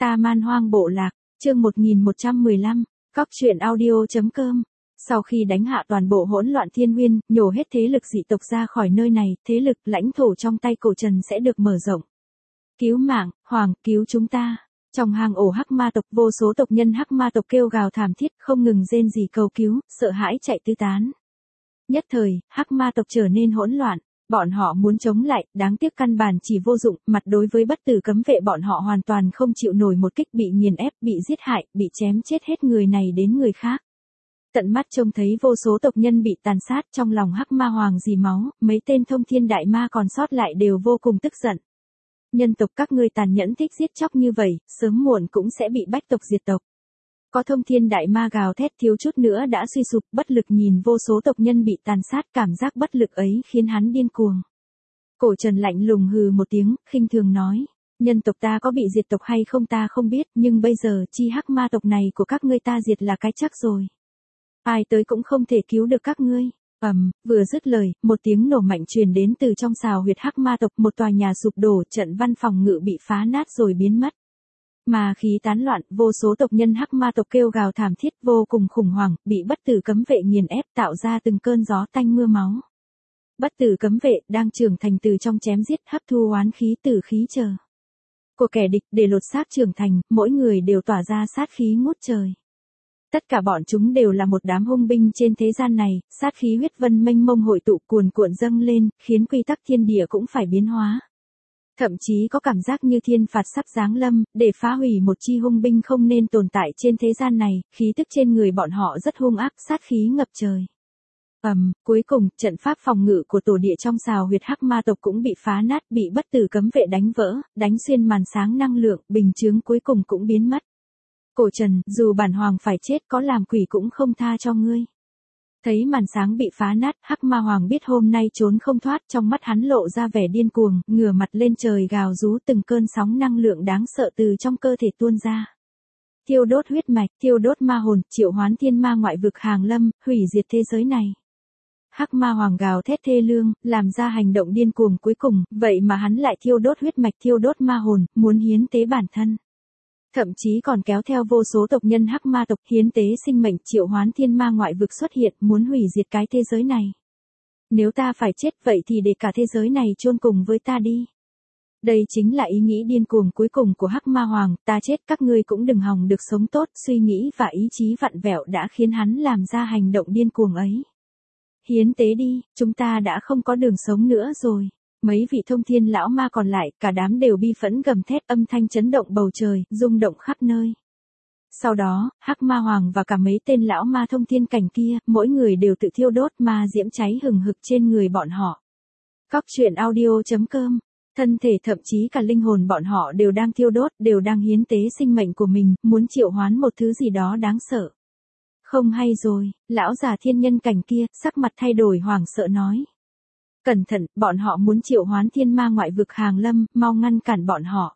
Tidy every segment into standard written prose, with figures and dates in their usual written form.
Ta Man Hoang Bộ Lạc, chương 1115, Cóc truyện audio.com. Sau khi đánh hạ toàn bộ hỗn loạn thiên nguyên, nhổ hết thế lực dị tộc ra khỏi nơi này, thế lực lãnh thổ trong tay cổ Trần sẽ được mở rộng. Cứu mạng, Hoàng, cứu chúng ta. Trong hang ổ hắc ma tộc, vô số tộc nhân hắc ma tộc kêu gào thảm thiết, không ngừng rên rỉ cầu cứu, sợ hãi chạy tứ tán. Nhất thời, hắc ma tộc trở nên hỗn loạn. Bọn họ muốn chống lại, đáng tiếc căn bản chỉ vô dụng, mặt đối với bất tử cấm vệ bọn họ hoàn toàn không chịu nổi một kích, bị nghiền ép, bị giết hại, bị chém chết hết người này đến người khác. Tận mắt trông thấy vô số tộc nhân bị tàn sát, trong lòng hắc ma hoàng dì máu, mấy tên thông thiên đại ma còn sót lại đều vô cùng tức giận. Nhân tộc các ngươi tàn nhẫn thích giết chóc như vậy, sớm muộn cũng sẽ bị bách tộc diệt tộc. Có thông thiên đại ma gào thét thiếu chút nữa đã suy sụp, bất lực nhìn vô số tộc nhân bị tàn sát, cảm giác bất lực ấy khiến hắn điên cuồng. Cổ Trần lạnh lùng hừ một tiếng, khinh thường nói, nhân tộc ta có bị diệt tộc hay không ta không biết, nhưng bây giờ chi hắc ma tộc này của các ngươi ta diệt là cái chắc rồi. Ai tới cũng không thể cứu được các ngươi. Vừa dứt lời, một tiếng nổ mạnh truyền đến từ trong sào huyệt hắc ma tộc, một tòa nhà sụp đổ, trận văn phòng ngự bị phá nát rồi biến mất. Mà khí tán loạn, vô số tộc nhân hắc ma tộc kêu gào thảm thiết vô cùng khủng hoảng, bị bất tử cấm vệ nghiền ép tạo ra từng cơn gió tanh mưa máu. Bất tử cấm vệ đang trưởng thành từ trong chém giết, hấp thu oán khí tử khí chờ của kẻ địch để lột xác trưởng thành, mỗi người đều tỏa ra sát khí ngút trời. Tất cả bọn chúng đều là một đám hung binh trên thế gian này, sát khí huyết vân mênh mông hội tụ cuồn cuộn dâng lên, khiến quy tắc thiên địa cũng phải biến hóa. Thậm chí có cảm giác như thiên phạt sắp giáng lâm, để phá hủy một chi hung binh không nên tồn tại trên thế gian này, khí tức trên người bọn họ rất hung ác, sát khí ngập trời. Cuối cùng, trận pháp phòng ngự của tổ địa trong sào huyệt hắc ma tộc cũng bị phá nát, bị bất tử cấm vệ đánh vỡ, đánh xuyên màn sáng năng lượng, bình chướng cuối cùng cũng biến mất. Cổ Trần, dù bản hoàng phải chết có làm quỷ cũng không tha cho ngươi. Thấy màn sáng bị phá nát, hắc ma hoàng biết hôm nay trốn không thoát, trong mắt hắn lộ ra vẻ điên cuồng, ngửa mặt lên trời gào rú, từng cơn sóng năng lượng đáng sợ từ trong cơ thể tuôn ra. Thiêu đốt huyết mạch, thiêu đốt ma hồn, triệu hoán thiên ma ngoại vực hàng lâm, hủy diệt thế giới này. Hắc ma hoàng gào thét thê lương, làm ra hành động điên cuồng cuối cùng, vậy mà hắn lại thiêu đốt huyết mạch, thiêu đốt ma hồn, muốn hiến tế bản thân. Thậm chí còn kéo theo vô số tộc nhân hắc ma tộc hiến tế sinh mệnh, triệu hoán thiên ma ngoại vực xuất hiện, muốn hủy diệt cái thế giới này. Nếu ta phải chết vậy thì để cả thế giới này chôn cùng với ta đi. Đây chính là ý nghĩ điên cuồng cuối cùng của hắc ma hoàng, ta chết các ngươi cũng đừng hòng được sống tốt, suy nghĩ và ý chí vặn vẹo đã khiến hắn làm ra hành động điên cuồng ấy. Hiến tế đi, chúng ta đã không có đường sống nữa rồi. Mấy vị thông thiên lão ma còn lại, cả đám đều bi phẫn gầm thét, âm thanh chấn động bầu trời, rung động khắp nơi. Sau đó, hắc ma hoàng và cả mấy tên lão ma thông thiên cảnh kia, mỗi người đều tự thiêu đốt ma diễm cháy hừng hực trên người bọn họ. Cóc truyện audio.com. Thân thể thậm chí cả linh hồn bọn họ đều đang thiêu đốt, đều đang hiến tế sinh mệnh của mình, muốn triệu hoán một thứ gì đó đáng sợ. Không hay rồi, lão già thiên nhân cảnh kia, sắc mặt thay đổi hoảng sợ nói. Cẩn thận, bọn họ muốn triệu hoán thiên ma ngoại vực hàng lâm, mau ngăn cản bọn họ.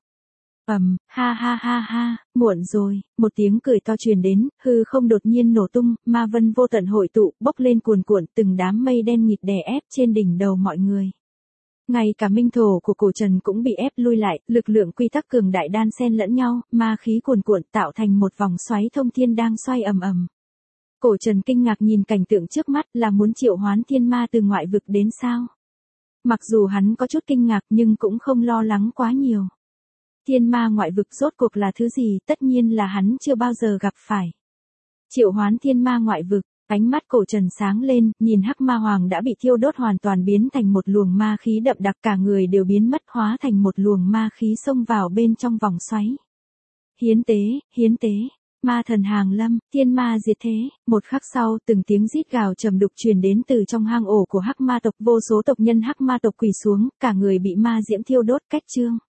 Ha ha ha ha, muộn rồi, một tiếng cười to truyền đến, hư không đột nhiên nổ tung, ma vân vô tận hội tụ, bốc lên cuồn cuộn, từng đám mây đen nghịt đè ép trên đỉnh đầu mọi người. Ngay cả minh thổ của cổ Trần cũng bị ép lui lại, lực lượng quy tắc cường đại đan xen lẫn nhau, ma khí cuồn cuộn tạo thành một vòng xoáy thông thiên đang xoay ầm ầm. Cổ Trần kinh ngạc nhìn cảnh tượng trước mắt, là muốn triệu hoán thiên ma từ ngoại vực đến sao? Mặc dù hắn có chút kinh ngạc nhưng cũng không lo lắng quá nhiều. Thiên ma ngoại vực rốt cuộc là thứ gì, tất nhiên là hắn chưa bao giờ gặp phải. Triệu hoán thiên ma ngoại vực, ánh mắt Cổ Trần sáng lên, nhìn hắc ma hoàng đã bị thiêu đốt hoàn toàn biến thành một luồng ma khí đậm đặc, cả người đều biến mất, hóa thành một luồng ma khí xông vào bên trong vòng xoáy. Hiến tế, hiến tế. Ma thần hàng lâm, thiên ma diệt thế. Một khắc sau, từng tiếng rít gào trầm đục truyền đến từ trong hang ổ của hắc ma tộc, vô số tộc nhân hắc ma tộc quỳ xuống, cả người bị ma diễm thiêu đốt cách trương.